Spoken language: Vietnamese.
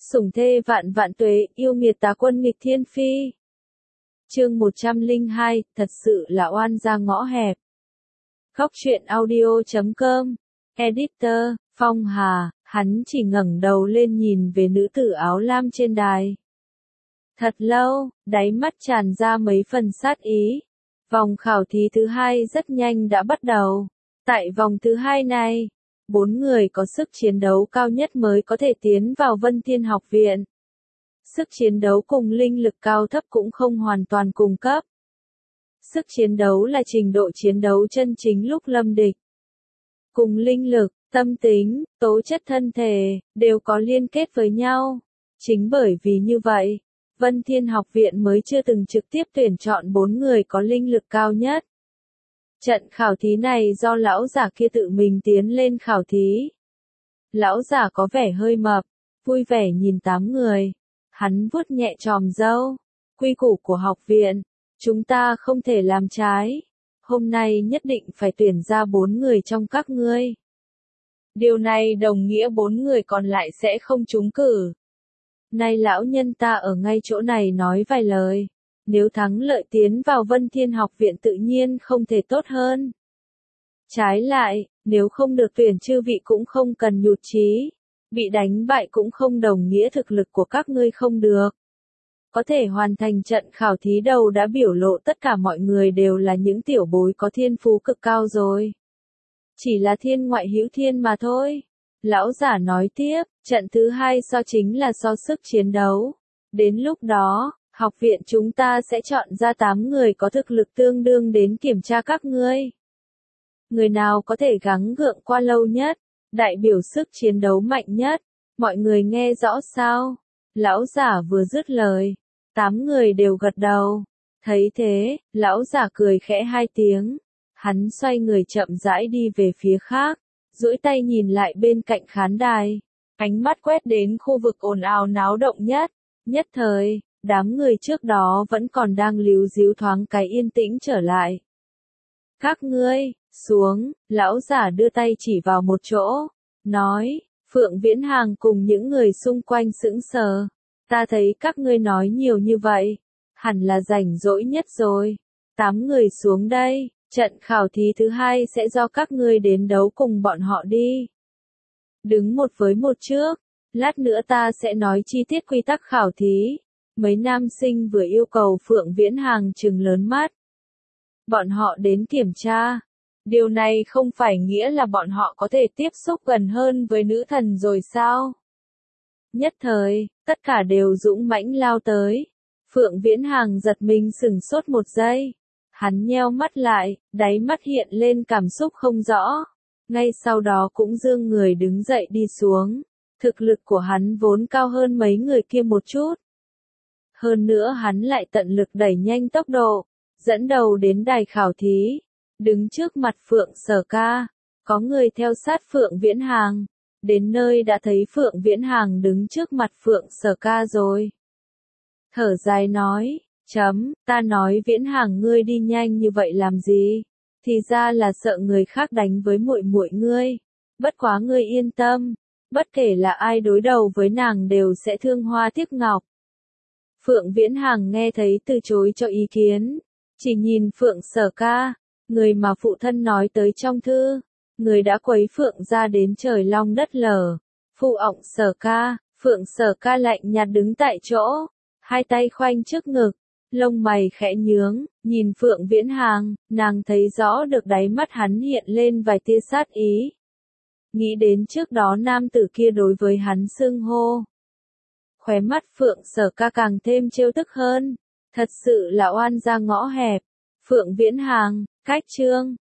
Sủng thê vạn vạn tuế, yêu nghiệt tá quân nghịch thiên phi. Chương 102, thật sự là oan ra ngõ hẹp. Góc truyện audio.com. Editor, Phong Hà, hắn chỉ ngẩng đầu lên nhìn về nữ tử áo lam trên đài. Thật lâu, đáy mắt tràn ra mấy phần sát ý. Vòng khảo thí thứ hai rất nhanh đã bắt đầu. Tại vòng thứ hai này, 4 người có sức chiến đấu cao nhất mới có thể tiến vào Vân Thiên Học Viện. Sức chiến đấu cùng linh lực cao thấp cũng không hoàn toàn cùng cấp. Sức chiến đấu là trình độ chiến đấu chân chính lúc lâm địch. Cùng linh lực, tâm tính, tố chất thân thể, đều có liên kết với nhau. Chính bởi vì như vậy, Vân Thiên Học Viện mới chưa từng trực tiếp tuyển chọn 4 người có linh lực cao nhất. Trận khảo thí này do lão giả kia tự mình tiến lên khảo thí. Lão giả có vẻ hơi mập, vui vẻ nhìn 8 người. Hắn vuốt nhẹ chòm râu. Quy củ của học viện, chúng ta không thể làm trái. Hôm nay nhất định phải tuyển ra 4 người trong các ngươi. Điều này đồng nghĩa 4 người còn lại sẽ không trúng cử. Nay lão nhân ta ở ngay chỗ này nói vài lời. Nếu thắng lợi tiến vào Vân Thiên Học Viện tự nhiên không thể tốt hơn. Trái lại, nếu không được tuyển chư vị cũng không cần nhụt chí. Bị đánh bại cũng không đồng nghĩa thực lực của các ngươi không được. Có thể hoàn thành trận khảo thí đầu đã biểu lộ tất cả mọi người đều là những tiểu bối có thiên phú cực cao rồi. Chỉ là thiên ngoại hữu thiên mà thôi. Lão giả nói tiếp, trận thứ hai chính là so sức chiến đấu. Đến lúc đó, học viện chúng ta sẽ chọn ra 8 người có thực lực tương đương đến kiểm tra các ngươi. Người nào có thể gắng gượng qua lâu nhất, đại biểu sức chiến đấu mạnh nhất, mọi người nghe rõ sao? Lão giả vừa dứt lời, 8 người đều gật đầu. Thấy thế, lão giả cười khẽ 2 tiếng. Hắn xoay người chậm rãi đi về phía khác, duỗi tay nhìn lại bên cạnh khán đài. Ánh mắt quét đến khu vực ồn ào náo động nhất. Nhất thời, đám người trước đó vẫn còn đang líu díu thoáng cái yên tĩnh trở lại. Các ngươi, xuống, lão giả đưa tay chỉ vào một chỗ, nói, Phượng Viễn Hàng cùng những người xung quanh sững sờ. Ta thấy các ngươi nói nhiều như vậy, hẳn là rảnh rỗi nhất rồi. 8 người xuống đây, trận khảo thí thứ hai sẽ do các ngươi đến đấu cùng bọn họ đi. Đứng một với một trước, lát nữa ta sẽ nói chi tiết quy tắc khảo thí. Mấy nam sinh vừa yêu cầu Phượng Viễn Hàng trừng lớn mắt. Bọn họ đến kiểm tra. Điều này không phải nghĩa là bọn họ có thể tiếp xúc gần hơn với nữ thần rồi sao? Nhất thời, tất cả đều dũng mãnh lao tới. Phượng Viễn Hàng giật mình sửng sốt một giây. Hắn nheo mắt lại, đáy mắt hiện lên cảm xúc không rõ. Ngay sau đó cũng giương người đứng dậy đi xuống. Thực lực của hắn vốn cao hơn mấy người kia một chút. Hơn nữa hắn lại tận lực đẩy nhanh tốc độ, dẫn đầu đến đài khảo thí, đứng trước mặt Phượng Sở Ca. Có người theo sát Phượng Viễn Hàng, đến nơi đã thấy Phượng Viễn Hàng đứng trước mặt Phượng Sở Ca rồi. Thở dài nói, ta nói Viễn Hàng ngươi đi nhanh như vậy làm gì? Thì ra là sợ người khác đánh với muội muội ngươi. Bất quá ngươi yên tâm, bất kể là ai đối đầu với nàng đều sẽ thương hoa tiếc ngọc. Phượng Viễn Hàng nghe thấy từ chối cho ý kiến, chỉ nhìn Phượng Sở Ca, người mà phụ thân nói tới trong thư, người đã quấy Phượng ra đến trời long đất lở. Phụ ọng Sở Ca, Phượng Sở Ca lạnh nhạt đứng tại chỗ, hai tay khoanh trước ngực, lông mày khẽ nhướng, nhìn Phượng Viễn Hàng, nàng thấy rõ được đáy mắt hắn hiện lên vài tia sát ý. Nghĩ đến trước đó nam tử kia đối với hắn xưng hô. Khóe mắt Phượng Sở Ca càng thêm trêu tức hơn. Thật sự là oan ra ngõ hẹp. Phượng Viễn Hàng, cách chương.